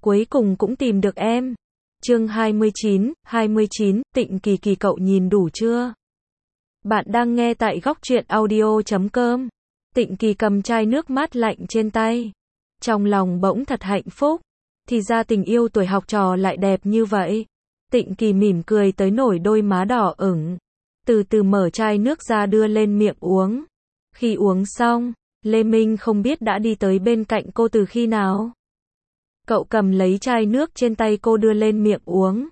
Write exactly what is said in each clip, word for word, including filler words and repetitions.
cuối cùng cũng tìm được em. Chương hai mươi chín, hai mươi chín, Tịnh Kỳ Kỳ cậu nhìn đủ chưa? Bạn đang nghe tại góc truyện audio chấm com. Tịnh Kỳ cầm chai nước mát lạnh trên tay. Trong lòng bỗng thật hạnh phúc. Thì ra tình yêu tuổi học trò lại đẹp như vậy. Tịnh Kỳ mỉm cười tới nổi đôi má đỏ ửng. Từ từ mở chai nước ra đưa lên miệng uống. Khi uống xong, Lê Minh không biết đã đi tới bên cạnh cô từ khi nào. Cậu cầm lấy chai nước trên tay cô đưa lên miệng uống.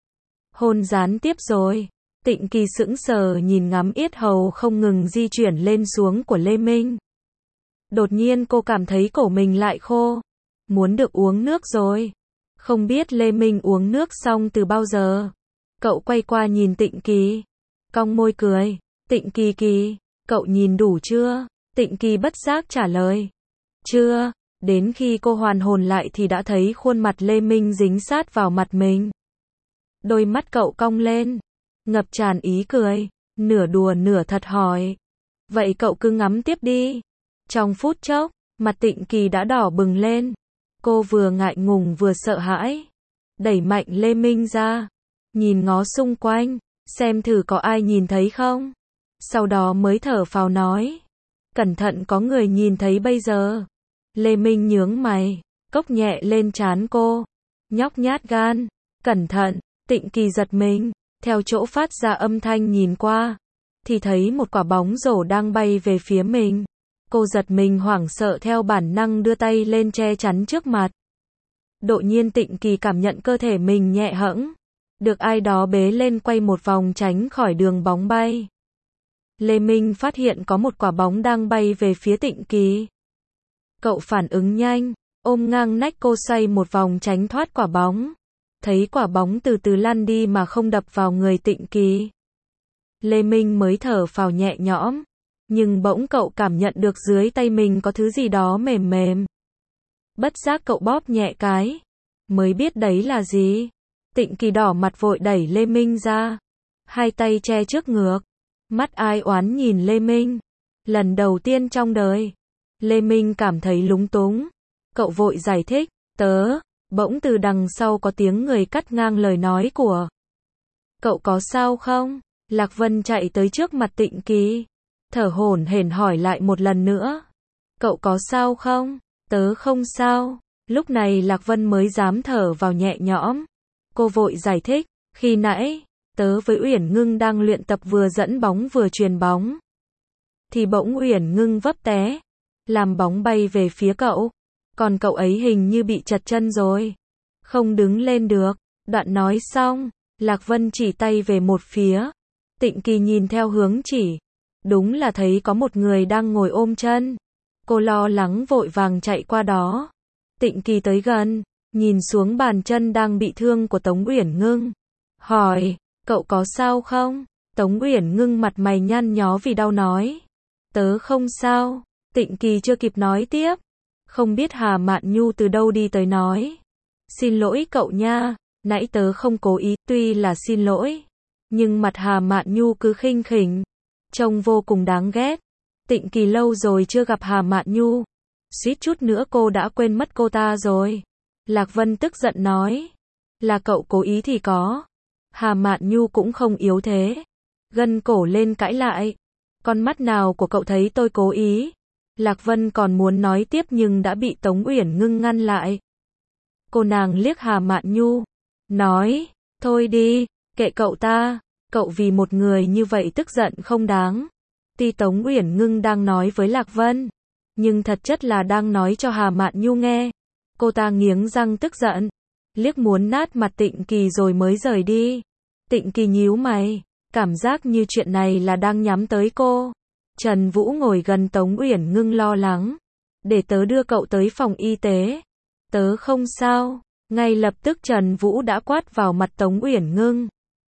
Hôn gián tiếp rồi. Tịnh Kỳ sững sờ nhìn ngắm yết hầu không ngừng di chuyển lên xuống của Lê Minh. Đột nhiên cô cảm thấy cổ mình lại khô. Muốn được uống nước rồi. Không biết Lê Minh uống nước xong từ bao giờ. Cậu quay qua nhìn Tịnh Kỳ. Cong môi cười. Tịnh Kỳ Kỳ, cậu nhìn đủ chưa? Tịnh Kỳ bất giác trả lời. Chưa. Đến khi cô hoàn hồn lại thì đã thấy khuôn mặt Lê Minh dính sát vào mặt mình. Đôi mắt cậu cong lên. Ngập tràn ý cười. Nửa đùa nửa thật hỏi. Vậy cậu cứ ngắm tiếp đi. Trong phút chốc, mặt Tịnh Kỳ đã đỏ bừng lên. Cô vừa ngại ngùng vừa sợ hãi. Đẩy mạnh Lê Minh ra. Nhìn ngó xung quanh. Xem thử có ai nhìn thấy không. Sau đó mới thở phào nói. Cẩn thận có người nhìn thấy bây giờ. Lê Minh nhướng mày. Cốc nhẹ lên trán cô. Nhóc nhát gan. Cẩn thận. Tịnh Kỳ giật mình. Theo chỗ phát ra âm thanh nhìn qua. Thì thấy một quả bóng rổ đang bay về phía mình. Cô giật mình hoảng sợ theo bản năng đưa tay lên che chắn trước mặt. Đột nhiên Tịnh Kỳ cảm nhận cơ thể mình nhẹ hẫng. Được ai đó bế lên quay một vòng tránh khỏi đường bóng bay. Lê Minh phát hiện có một quả bóng đang bay về phía Tịnh Kỳ. Cậu phản ứng nhanh, ôm ngang nách cô xoay một vòng tránh thoát quả bóng. Thấy quả bóng từ từ lăn đi mà không đập vào người Tịnh Kỳ. Lê Minh mới thở phào nhẹ nhõm. Nhưng bỗng cậu cảm nhận được dưới tay mình có thứ gì đó mềm mềm. Bất giác cậu bóp nhẹ cái. Mới biết đấy là gì. Tịnh Kỳ đỏ mặt vội đẩy Lê Minh ra. Hai tay che trước ngực. Mắt ai oán nhìn Lê Minh. Lần đầu tiên trong đời. Lê Minh cảm thấy lúng túng. Cậu vội giải thích. Tớ. Bỗng từ đằng sau có tiếng người cắt ngang lời nói của. Cậu có sao không? Lạc Vân chạy tới trước mặt Tịnh Kỳ. Thở hổn hển hỏi lại một lần nữa. Cậu có sao không? Tớ không sao. Lúc này Lạc Vân mới dám thở vào nhẹ nhõm. Cô vội giải thích. Khi nãy, tớ với Uyển Ngưng đang luyện tập vừa dẫn bóng vừa chuyền bóng. Thì bỗng Uyển Ngưng vấp té. Làm bóng bay về phía cậu. Còn cậu ấy hình như bị trật chân rồi. Không đứng lên được. Đoạn nói xong, Lạc Vân chỉ tay về một phía. Tịnh Kỳ nhìn theo hướng chỉ. Đúng là thấy có một người đang ngồi ôm chân. Cô lo lắng vội vàng chạy qua đó. Tịnh Kỳ tới gần, nhìn xuống bàn chân đang bị thương của Tống Uyển Ngưng. Hỏi, cậu có sao không? Tống Uyển Ngưng mặt mày nhăn nhó vì đau nói. Tớ không sao. Tịnh Kỳ chưa kịp nói tiếp. Không biết Hà Mạn Nhu từ đâu đi tới nói. Xin lỗi cậu nha, nãy tớ không cố ý, tuy là xin lỗi. Nhưng mặt Hà Mạn Nhu cứ khinh khỉnh. Trông vô cùng đáng ghét. Tịnh Kỳ lâu rồi chưa gặp Hà Mạn Nhu. Suýt chút nữa cô đã quên mất cô ta rồi. Lạc Vân tức giận nói. Là cậu cố ý thì có. Hà Mạn Nhu cũng không yếu thế. Gân cổ lên cãi lại. Con mắt nào của cậu thấy tôi cố ý? Lạc Vân còn muốn nói tiếp nhưng đã bị Tống Uyển Ngưng ngăn lại. Cô nàng liếc Hà Mạn Nhu. Nói, thôi đi, kệ cậu ta. Cậu vì một người như vậy tức giận không đáng. Tuy Tống Uyển Ngưng đang nói với Lạc Vân. Nhưng thật chất là đang nói cho Hà Mạn Nhu nghe. Cô ta nghiến răng tức giận. Liếc muốn nát mặt Tịnh Kỳ rồi mới rời đi. Tịnh Kỳ nhíu mày. Cảm giác như chuyện này là đang nhắm tới cô. Trần Vũ ngồi gần Tống Uyển Ngưng lo lắng. Để tớ đưa cậu tới phòng y tế. Tớ không sao. Ngay lập tức Trần Vũ đã quát vào mặt Tống Uyển Ngưng.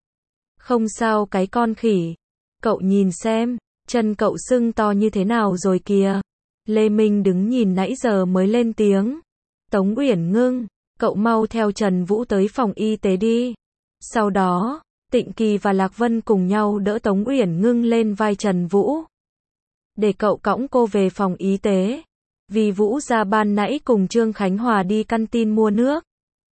Không sao cái con khỉ. Cậu nhìn xem. Chân cậu sưng to như thế nào rồi kìa. Lê Minh đứng nhìn nãy giờ mới lên tiếng. Tống Uyển Ngưng, cậu mau theo Trần Vũ tới phòng y tế đi. Sau đó, Tịnh Kỳ và Lạc Vân cùng nhau đỡ Tống Uyển Ngưng lên vai Trần Vũ. Để cậu cõng cô về phòng y tế. Vì Vũ ra ban nãy cùng Trương Khánh Hòa đi căn tin mua nước.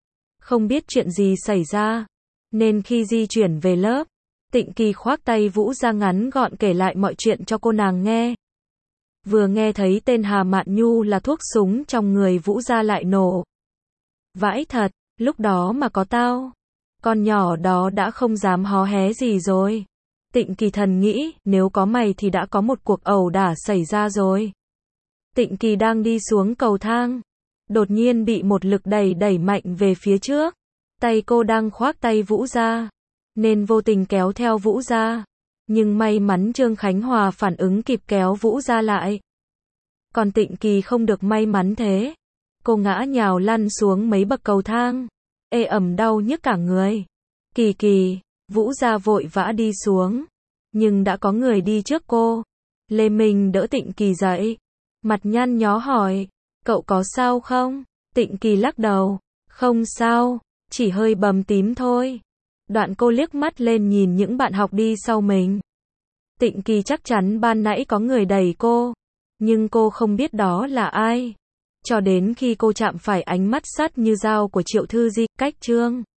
không biết chuyện gì xảy ra. Nên khi di chuyển về lớp, Tịnh Kỳ khoác tay Vũ Gia ngắn gọn kể lại mọi chuyện cho cô nàng nghe. Vừa nghe thấy tên Hà Mạn Nhu là thuốc súng trong người Vũ Gia lại nổ. Vãi thật, lúc đó mà có tao, con nhỏ đó đã không dám hó hé gì rồi. Tịnh Kỳ thầm nghĩ, nếu có mày thì đã có một cuộc ẩu đả xảy ra rồi. Tịnh Kỳ đang đi xuống cầu thang, đột nhiên bị một lực đẩy đẩy mạnh về phía trước. Tay cô đang khoác tay Vũ Gia, nên vô tình kéo theo Vũ Gia. Nhưng may mắn Trương Khánh Hòa phản ứng kịp kéo Vũ Gia lại. Còn Tịnh Kỳ không được may mắn thế. Cô ngã nhào lăn xuống mấy bậc cầu thang, ê ẩm đau nhức cả người. Kỳ Kỳ, Vũ Gia vội vã đi xuống, nhưng đã có người đi trước cô. Lê Minh đỡ Tịnh Kỳ dậy, mặt nhăn nhó hỏi, cậu có sao không? Tịnh Kỳ lắc đầu, không sao, chỉ hơi bầm tím thôi. Đoạn cô liếc mắt lên nhìn những bạn học đi sau mình. Tịnh Kỳ chắc chắn ban nãy có người đẩy cô, nhưng cô không biết đó là ai. Cho đến khi cô chạm phải ánh mắt sắt như dao của Triệu Thư Di, cách Trương